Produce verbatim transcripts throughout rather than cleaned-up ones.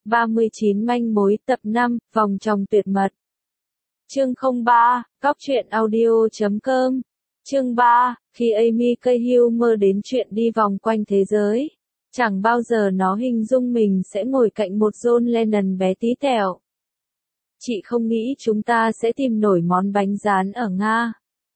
ba mươi chín manh mối tập năm, vòng tròn tuyệt mật. Chương không ba, cóc truyện audio chấm com. Chương ba, khi Amy Cahill mơ đến chuyện đi vòng quanh thế giới, chẳng bao giờ nó hình dung mình sẽ ngồi cạnh một John Lennon bé tí tẹo. Chị không nghĩ chúng ta sẽ tìm nổi món bánh rán ở Nga.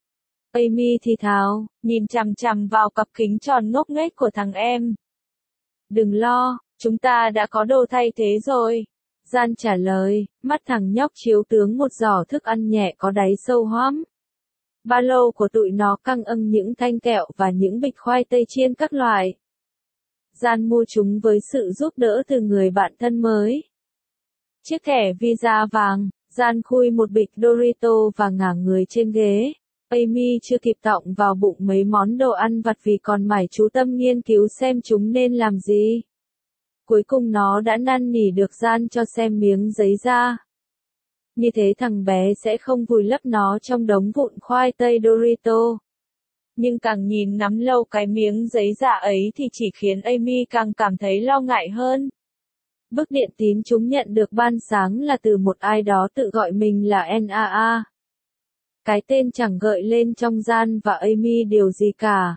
Amy thì thào, nhìn chằm chằm vào cặp kính tròn ngốc nghếch của thằng em. Đừng lo, chúng ta đã có đồ thay thế rồi. Gian trả lời, mắt thằng nhóc chiếu tướng một giỏ thức ăn nhẹ có đáy sâu hoắm. Ba lô của tụi nó căng âng những thanh kẹo và những bịch khoai tây chiên các loại. Gian mua chúng với sự giúp đỡ từ người bạn thân mới. Chiếc thẻ visa vàng, Gian khui một bịch Dorito và ngả người trên ghế. Amy chưa kịp tọng vào bụng mấy món đồ ăn vặt vì còn mải chú tâm nghiên cứu xem chúng nên làm gì. Cuối cùng nó đã năn nỉ được Gian cho xem miếng giấy ra. Như thế thằng bé sẽ không vùi lấp nó trong đống vụn khoai tây Dorito. Nhưng càng nhìn nắm lâu cái miếng giấy dạ ấy thì chỉ khiến Amy càng cảm thấy lo ngại hơn. Bức điện tín chúng nhận được ban sáng là từ một ai đó tự gọi mình là en a a. Cái tên chẳng gợi lên trong Gian và Amy điều gì cả.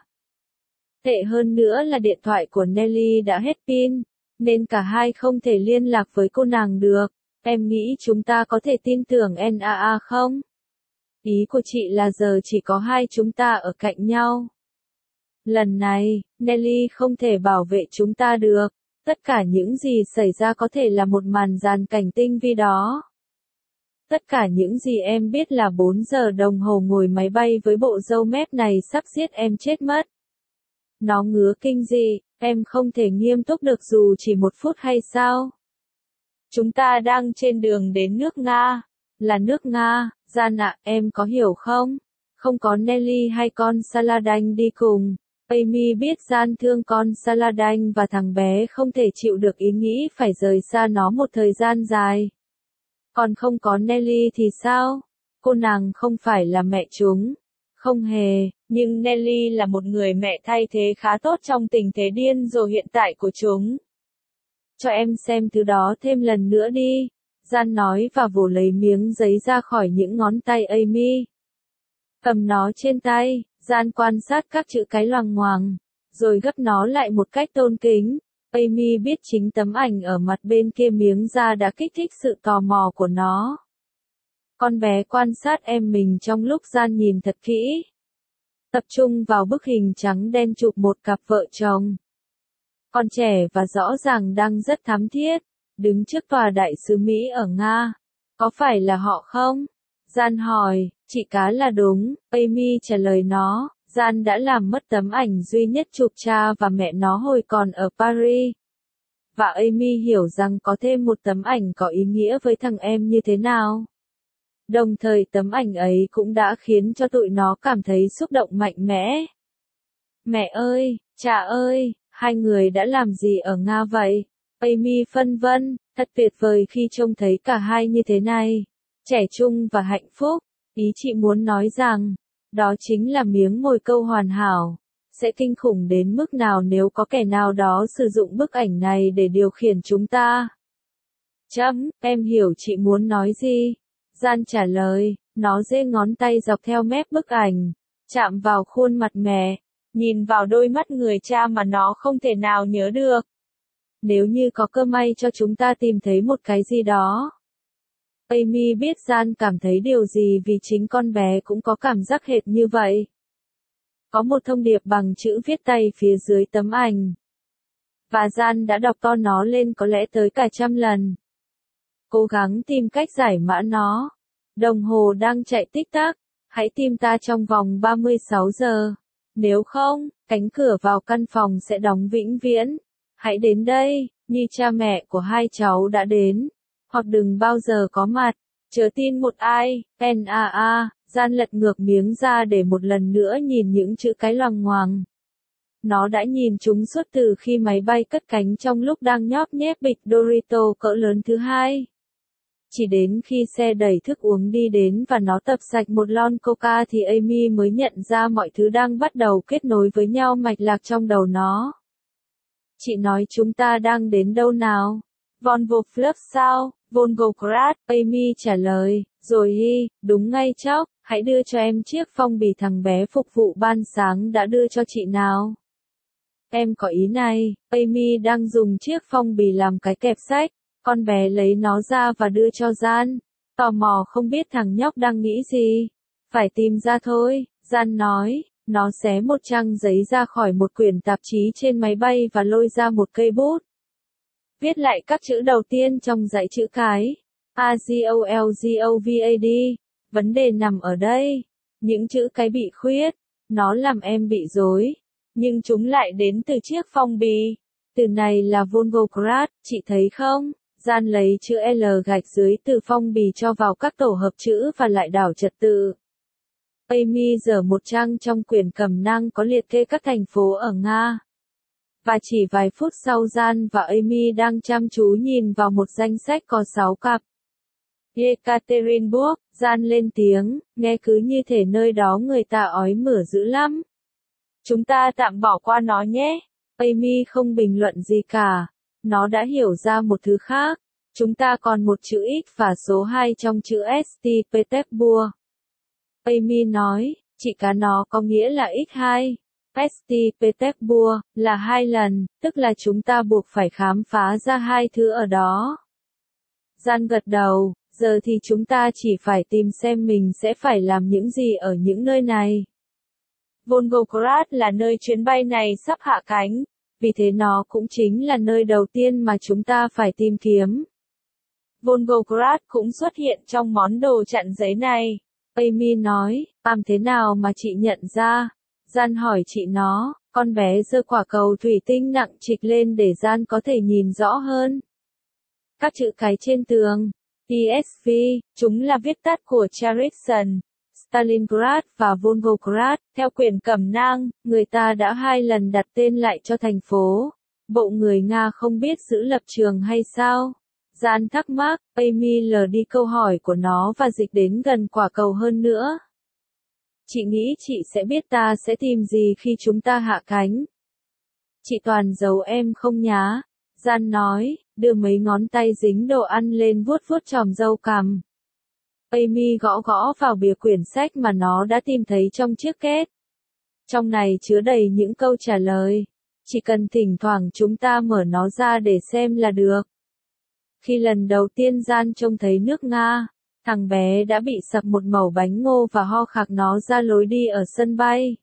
Tệ hơn nữa là điện thoại của Nelly đã hết pin, nên cả hai không thể liên lạc với cô nàng được. Em nghĩ chúng ta có thể tin tưởng en a a không? Ý của chị là giờ chỉ có hai chúng ta ở cạnh nhau. Lần này, Nelly không thể bảo vệ chúng ta được. Tất cả những gì xảy ra có thể là một màn dàn cảnh tinh vi đó. Tất cả những gì em biết là bốn giờ đồng hồ ngồi máy bay với bộ râu mép này sắp giết em chết mất. Nó ngứa kinh dị, em không thể nghiêm túc được dù chỉ một phút hay sao? Chúng ta đang trên đường đến nước Nga. Là nước Nga, Gian ạ, em có hiểu không? Không có Nelly hay con Saladin đi cùng. Amy biết Gian thương con Saladin và thằng bé không thể chịu được ý nghĩ phải rời xa nó một thời gian dài. Còn không có Nelly thì sao? Cô nàng không phải là mẹ chúng. Không hề, nhưng Nelly là một người mẹ thay thế khá tốt trong tình thế điên rồ hiện tại của chúng. Cho em xem thứ đó thêm lần nữa đi. Gian nói và vồ lấy miếng giấy ra khỏi những ngón tay Amy. Cầm nó trên tay, Gian quan sát các chữ cái loằng ngoằng, rồi gấp nó lại một cách tôn kính. Amy biết chính tấm ảnh ở mặt bên kia miếng da đã kích thích sự tò mò của nó. Con bé quan sát em mình trong lúc Gian nhìn thật kỹ. Tập trung vào bức hình trắng đen chụp một cặp vợ chồng. Con trẻ và rõ ràng đang rất thắm thiết, đứng trước tòa đại sứ Mỹ ở Nga. Có phải là họ không? Gian hỏi, chị cá là đúng, Amy trả lời nó. Gian đã làm mất tấm ảnh duy nhất chụp cha và mẹ nó hồi còn ở Paris. Và Amy hiểu rằng có thêm một tấm ảnh có ý nghĩa với thằng em như thế nào. Đồng thời tấm ảnh ấy cũng đã khiến cho tụi nó cảm thấy xúc động mạnh mẽ. Mẹ ơi, cha ơi, hai người đã làm gì ở Nga vậy? Amy phân vân, thật tuyệt vời khi trông thấy cả hai như thế này. Trẻ trung và hạnh phúc. Ý chị muốn nói rằng, đó chính là miếng mồi câu hoàn hảo. Sẽ kinh khủng đến mức nào nếu có kẻ nào đó sử dụng bức ảnh này để điều khiển chúng ta. Chấm, em hiểu chị muốn nói gì? Gian trả lời, nó giơ ngón tay dọc theo mép bức ảnh, chạm vào khuôn mặt mẹ, nhìn vào đôi mắt người cha mà nó không thể nào nhớ được. Nếu như có cơ may cho chúng ta tìm thấy một cái gì đó. Amy biết Gian cảm thấy điều gì vì chính con bé cũng có cảm giác hệt như vậy. Có một thông điệp bằng chữ viết tay phía dưới tấm ảnh. Và Gian đã đọc to nó lên có lẽ tới cả trăm lần. Cố gắng tìm cách giải mã nó. Đồng hồ đang chạy tích tắc. Hãy tìm ta trong vòng ba mươi sáu giờ. Nếu không, cánh cửa vào căn phòng sẽ đóng vĩnh viễn. Hãy đến đây, như cha mẹ của hai cháu đã đến. Hoặc đừng bao giờ có mặt. Chớ tin một ai, en a a, Gian lật ngược miếng ra để một lần nữa nhìn những chữ cái loằng ngoằng. Nó đã nhìn chúng suốt từ khi máy bay cất cánh trong lúc đang nhóp nhép bịch Dorito cỡ lớn thứ hai. Chỉ đến khi xe đẩy thức uống đi đến và nó tập sạch một lon coca thì Amy mới nhận ra mọi thứ đang bắt đầu kết nối với nhau mạch lạc trong đầu nó. Chị nói chúng ta đang đến đâu nào? Volvo Flux sao? Volgograd, Amy trả lời, rồi hi, đúng ngay chóc, hãy đưa cho em chiếc phong bì thằng bé phục vụ ban sáng đã đưa cho chị nào. Em có ý này, Amy đang dùng chiếc phong bì làm cái kẹp sách, con bé lấy nó ra và đưa cho Gian. Tò mò không biết thằng nhóc đang nghĩ gì. Phải tìm ra thôi, Gian nói, nó xé một trang giấy ra khỏi một quyển tạp chí trên máy bay và lôi ra một cây bút. Viết lại các chữ đầu tiên trong dãy chữ cái. A G O L G O V A D. Vấn đề nằm ở đây. Những chữ cái bị khuyết. Nó làm em bị rối. Nhưng chúng lại đến từ chiếc phong bì. Từ này là Volgograd, chị thấy không? Gian lấy chữ L gạch dưới từ phong bì cho vào các tổ hợp chữ và lại đảo trật tự. Amy dở một trang trong quyển cẩm nang có liệt kê các thành phố ở Nga. Và chỉ vài phút sau Gian và Amy đang chăm chú nhìn vào một danh sách có sáu cặp. Yekaterinburg, Gian lên tiếng, nghe cứ như thể nơi đó người ta ói mửa dữ lắm. Chúng ta tạm bỏ qua nó nhé. Amy không bình luận gì cả. Nó đã hiểu ra một thứ khác. Chúng ta còn một chữ X và số hai trong chữ St. Petersburg. Amy nói, chị cá nó có nghĩa là x hai. St. Petersburg là hai lần, tức là chúng ta buộc phải khám phá ra hai thứ ở đó. Gian gật đầu, giờ thì chúng ta chỉ phải tìm xem mình sẽ phải làm những gì ở những nơi này. Volgograd là nơi chuyến bay này sắp hạ cánh, vì thế nó cũng chính là nơi đầu tiên mà chúng ta phải tìm kiếm. Volgograd cũng xuất hiện trong món đồ chặn giấy này. Amy nói, làm thế nào mà chị nhận ra? Gian hỏi chị nó, con bé giơ quả cầu thủy tinh nặng trịch lên để Gian có thể nhìn rõ hơn. Các chữ cái trên tường, E S V, chúng là viết tắt của Cherson, Stalingrad và Volgograd. Theo quyển cẩm nang, người ta đã hai lần đặt tên lại cho thành phố. Bộ người Nga không biết giữ lập trường hay sao? Gian thắc mắc, Amy lờ đi câu hỏi của nó và dịch đến gần quả cầu hơn nữa. Chị nghĩ chị sẽ biết ta sẽ tìm gì khi chúng ta hạ cánh. Chị toàn giấu em không nhá. Gian nói, đưa mấy ngón tay dính đồ ăn lên vuốt vuốt chòm râu cằm. Amy gõ gõ vào bìa quyển sách mà nó đã tìm thấy trong chiếc két. Trong này chứa đầy những câu trả lời. Chỉ cần thỉnh thoảng chúng ta mở nó ra để xem là được. Khi lần đầu tiên Gian trông thấy nước Nga, thằng bé đã bị sập một mẩu bánh ngô và ho khạc nó ra lối đi ở sân bay.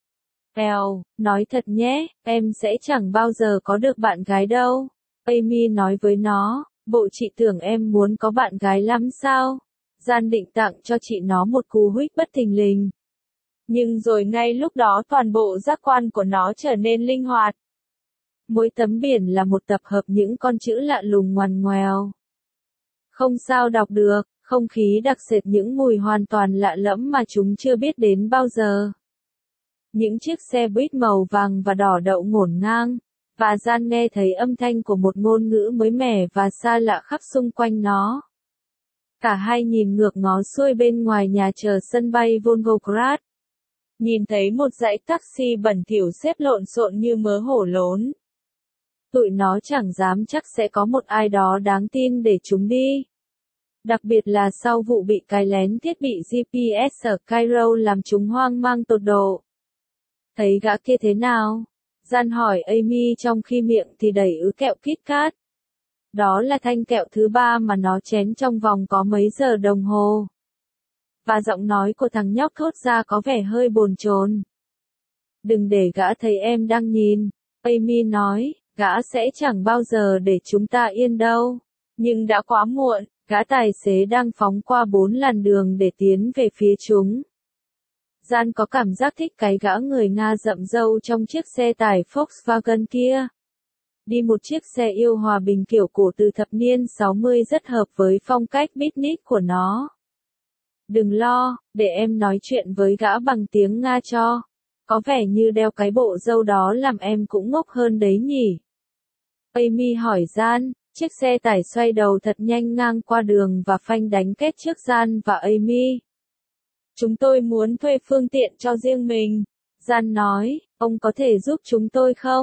Eo, nói thật nhé, em sẽ chẳng bao giờ có được bạn gái đâu. Amy nói với nó, bộ chị tưởng em muốn có bạn gái lắm sao? Gian định tặng cho chị nó một cú huých bất thình lình. Nhưng rồi ngay lúc đó toàn bộ giác quan của nó trở nên linh hoạt. Mỗi tấm biển là một tập hợp những con chữ lạ lùng ngoằn ngoèo. Không sao đọc được, không khí đặc sệt những mùi hoàn toàn lạ lẫm mà chúng chưa biết đến bao giờ. Những chiếc xe buýt màu vàng và đỏ đậu ngổn ngang, và Gian nghe thấy âm thanh của một ngôn ngữ mới mẻ và xa lạ khắp xung quanh nó. Cả hai nhìn ngược ngó xuôi bên ngoài nhà chờ sân bay Volgograd. Nhìn thấy một dãy taxi bẩn thỉu xếp lộn xộn như mớ hổ lốn. Tụi nó chẳng dám chắc sẽ có một ai đó đáng tin để chúng đi. Đặc biệt là sau vụ bị cài lén thiết bị G P S ở Cairo làm chúng hoang mang tột độ. Thấy gã kia thế nào? Gian hỏi Amy trong khi miệng thì đầy ứ kẹo Kit Kat. Đó là thanh kẹo thứ ba mà nó chén trong vòng có mấy giờ đồng hồ. Và giọng nói của thằng nhóc thốt ra có vẻ hơi bồn chồn. Đừng để gã thấy em đang nhìn. Amy nói, gã sẽ chẳng bao giờ để chúng ta yên đâu. Nhưng đã quá muộn, gã tài xế đang phóng qua bốn làn đường để tiến về phía chúng. Gian có cảm giác thích cái gã người Nga rậm râu trong chiếc xe tải Volkswagen kia. Đi một chiếc xe yêu hòa bình kiểu cổ từ thập niên sáu mươi rất hợp với phong cách beatnik của nó. Đừng lo, để em nói chuyện với gã bằng tiếng Nga cho. Có vẻ như đeo cái bộ râu đó làm em cũng ngốc hơn đấy nhỉ. Amy hỏi Gian, chiếc xe tải xoay đầu thật nhanh ngang qua đường và phanh đánh két trước Gian và Amy. Chúng tôi muốn thuê phương tiện cho riêng mình. Gian nói, ông có thể giúp chúng tôi không?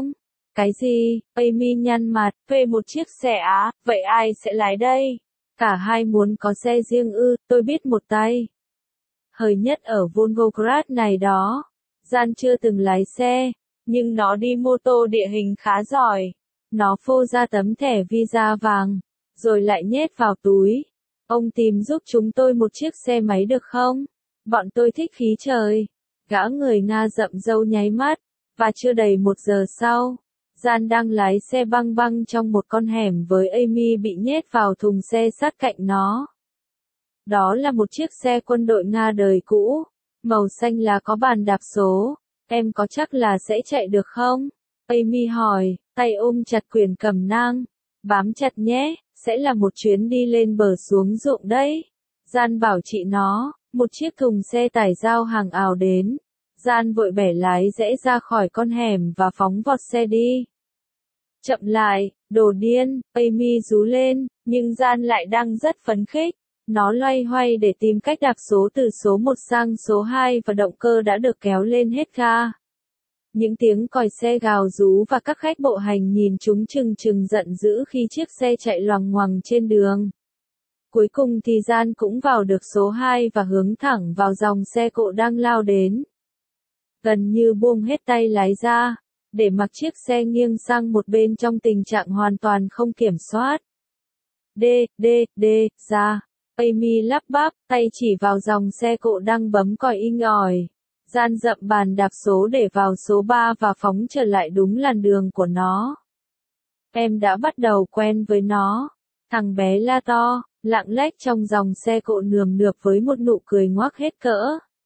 Cái gì? Amy nhăn mặt, thuê một chiếc xe á, vậy ai sẽ lái đây? Cả hai muốn có xe riêng ư, tôi biết một tay. Hời nhất ở Volgograd này đó. Gian chưa từng lái xe, nhưng nó đi mô tô địa hình khá giỏi. Nó phô ra tấm thẻ visa vàng, rồi lại nhét vào túi. Ông tìm giúp chúng tôi một chiếc xe máy được không? Bọn tôi thích khí trời. Gã người Nga rậm râu nháy mắt, và chưa đầy một giờ sau, Gian đang lái xe băng băng trong một con hẻm với Amy bị nhét vào thùng xe sát cạnh nó. Đó là một chiếc xe quân đội Nga đời cũ, màu xanh lá có bàn đạp số. Em có chắc là sẽ chạy được không? Amy hỏi, tay ôm chặt quyển cẩm nang. Bám chặt nhé, sẽ là một chuyến đi lên bờ xuống ruộng đấy. Gian bảo chị nó, một chiếc thùng xe tải giao hàng ào đến. Gian vội bẻ lái rẽ ra khỏi con hẻm và phóng vọt xe đi. Chậm lại, đồ điên, Amy rú lên, nhưng Gian lại đang rất phấn khích. Nó loay hoay để tìm cách đạp số từ số một sang số hai và động cơ đã được kéo lên hết ga. Những tiếng còi xe gào rú và các khách bộ hành nhìn chúng chừng chừng giận dữ khi chiếc xe chạy loằng ngoằng trên đường. Cuối cùng thì Gian cũng vào được số hai và hướng thẳng vào dòng xe cộ đang lao đến. Gần như buông hết tay lái ra, để mặc chiếc xe nghiêng sang một bên trong tình trạng hoàn toàn không kiểm soát. Đê, đê, đê, ra. Amy lắp bắp, tay chỉ vào dòng xe cộ đang bấm còi inh ỏi. Gian dậm bàn đạp số để vào số ba và phóng trở lại đúng làn đường của nó. Em đã bắt đầu quen với nó. Thằng bé la to, lạng lách trong dòng xe cộ nườm nượp với một nụ cười ngoác hết cỡ.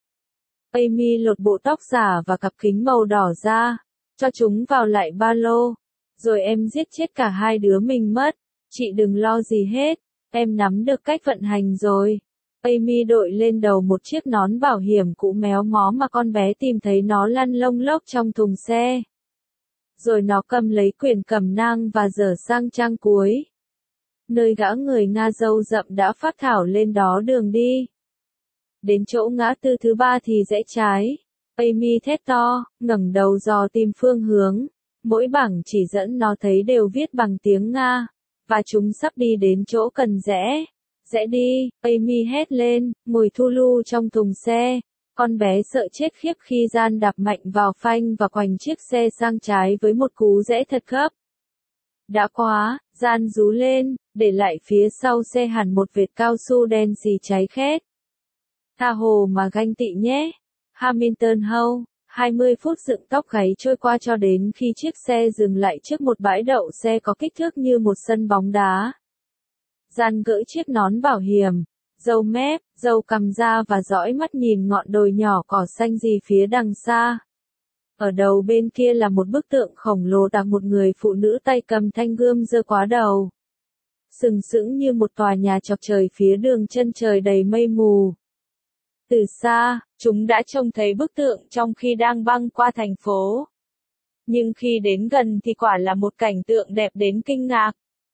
Amy lột bộ tóc giả và cặp kính màu đỏ ra, cho chúng vào lại ba lô. Rồi em giết chết cả hai đứa mình mất. Chị đừng lo gì hết, em nắm được cách vận hành rồi. Amy đội lên đầu một chiếc nón bảo hiểm cũ méo mó mà con bé tìm thấy nó lăn lông lốc trong thùng xe. Rồi nó cầm lấy quyển cẩm nang và dở sang trang cuối. Nơi gã người Nga râu rậm đã phác thảo lên đó đường đi. Đến chỗ ngã tư thứ ba thì rẽ trái. Amy thét to, ngẩng đầu dò tìm phương hướng. Mỗi bảng chỉ dẫn nó thấy đều viết bằng tiếng Nga. Và chúng sắp đi đến chỗ cần rẽ. Rẽ đi, Amy hét lên, mùi thu lu trong thùng xe. Con bé sợ chết khiếp khi Gian đạp mạnh vào phanh và quành chiếc xe sang trái với một cú rẽ thật gấp. Đã quá, Gian rú lên, để lại phía sau xe hẳn một vệt cao su đen xì cháy khét. Tha hồ mà ganh tị nhé. Hamilton House, hai mươi phút dựng tóc gáy trôi qua cho đến khi chiếc xe dừng lại trước một bãi đậu xe có kích thước như một sân bóng đá. Gian gỡ chiếc nón bảo hiểm, râu mép, râu cằm ra và dõi mắt nhìn ngọn đồi nhỏ cỏ xanh gì phía đằng xa. Ở đầu bên kia là một bức tượng khổng lồ tạc một người phụ nữ tay cầm thanh gươm giơ quá đầu. Sừng sững như một tòa nhà chọc trời phía đường chân trời đầy mây mù. Từ xa, chúng đã trông thấy bức tượng trong khi đang băng qua thành phố. Nhưng khi đến gần thì quả là một cảnh tượng đẹp đến kinh ngạc.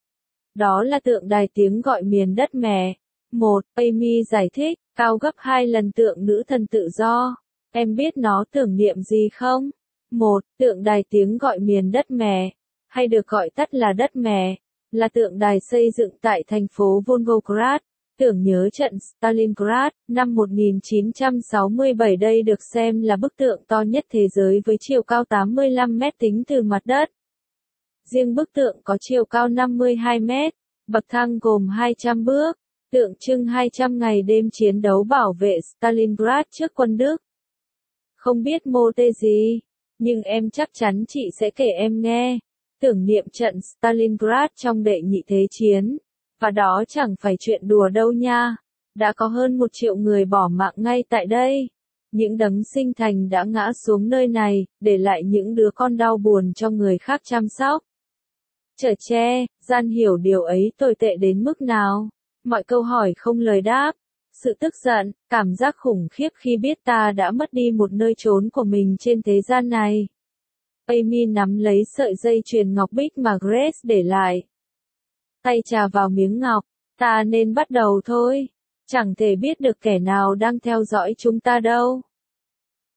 Đó là tượng đài tiếng gọi miền đất mẹ. Một, Amy giải thích, cao gấp hai lần tượng nữ thần tự do. Em biết nó tưởng niệm gì không? Một, tượng đài tiếng gọi miền đất mẹ, hay được gọi tắt là đất mẹ, là tượng đài xây dựng tại thành phố Volgograd, tưởng nhớ trận Stalingrad, năm một nghìn chín trăm sáu mươi bảy. Đây được xem là bức tượng to nhất thế giới với chiều cao tám mươi lăm mét tính từ mặt đất. Riêng bức tượng có chiều cao năm mươi hai mét, bậc thang gồm hai trăm bước, tượng trưng hai trăm ngày đêm chiến đấu bảo vệ Stalingrad trước quân Đức. Không biết mô tê gì, nhưng em chắc chắn chị sẽ kể em nghe. Tưởng niệm trận Stalingrad trong đệ nhị thế chiến. Và đó chẳng phải chuyện đùa đâu nha. Đã có hơn một triệu người bỏ mạng ngay tại đây. Những đấng sinh thành đã ngã xuống nơi này, để lại những đứa con đau buồn cho người khác chăm sóc. Chở che, Gian hiểu điều ấy tồi tệ đến mức nào. Mọi câu hỏi không lời đáp. Sự tức giận, cảm giác khủng khiếp khi biết ta đã mất đi một nơi trốn của mình trên thế gian này. Amy nắm lấy sợi dây chuyền ngọc bích mà Grace để lại. Tay chà vào miếng ngọc, ta nên bắt đầu thôi. Chẳng thể biết được kẻ nào đang theo dõi chúng ta đâu.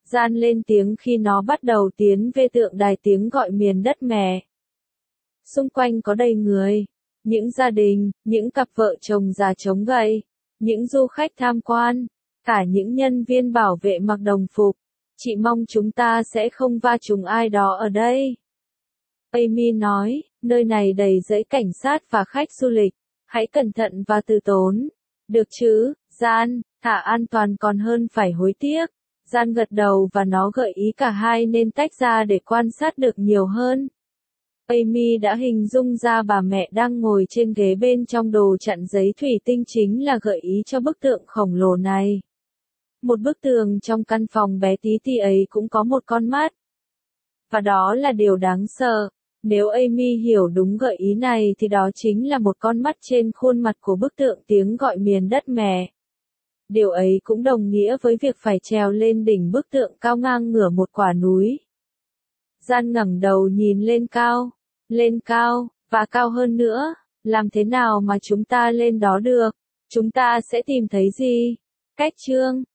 Gian lên tiếng khi nó bắt đầu tiến về tượng đài tiếng gọi miền đất mẹ. Xung quanh có đầy người, những gia đình, những cặp vợ chồng già chống gậy, những du khách tham quan, cả những nhân viên bảo vệ mặc đồng phục. Chị mong chúng ta sẽ không va trúng ai đó ở đây. Amy nói, nơi này đầy dãy cảnh sát và khách du lịch. Hãy cẩn thận và từ tốn. Được chứ, Gian, thả an toàn còn hơn phải hối tiếc. Gian gật đầu và nó gợi ý cả hai nên tách ra để quan sát được nhiều hơn. Amy đã hình dung ra bà mẹ đang ngồi trên ghế bên trong đồ chặn giấy thủy tinh chính là gợi ý cho bức tượng khổng lồ này. Một bức tường trong căn phòng bé tí ti ấy cũng có một con mắt. Và đó là điều đáng sợ. Nếu Amy hiểu đúng gợi ý này thì đó chính là một con mắt trên khuôn mặt của bức tượng tiếng gọi miền đất mẹ. Điều ấy cũng đồng nghĩa với việc phải trèo lên đỉnh bức tượng cao ngang ngửa một quả núi. Gian ngẩng đầu nhìn lên cao, lên cao, và cao hơn nữa. Làm thế nào mà chúng ta lên đó được? Chúng ta sẽ tìm thấy gì? Cách chương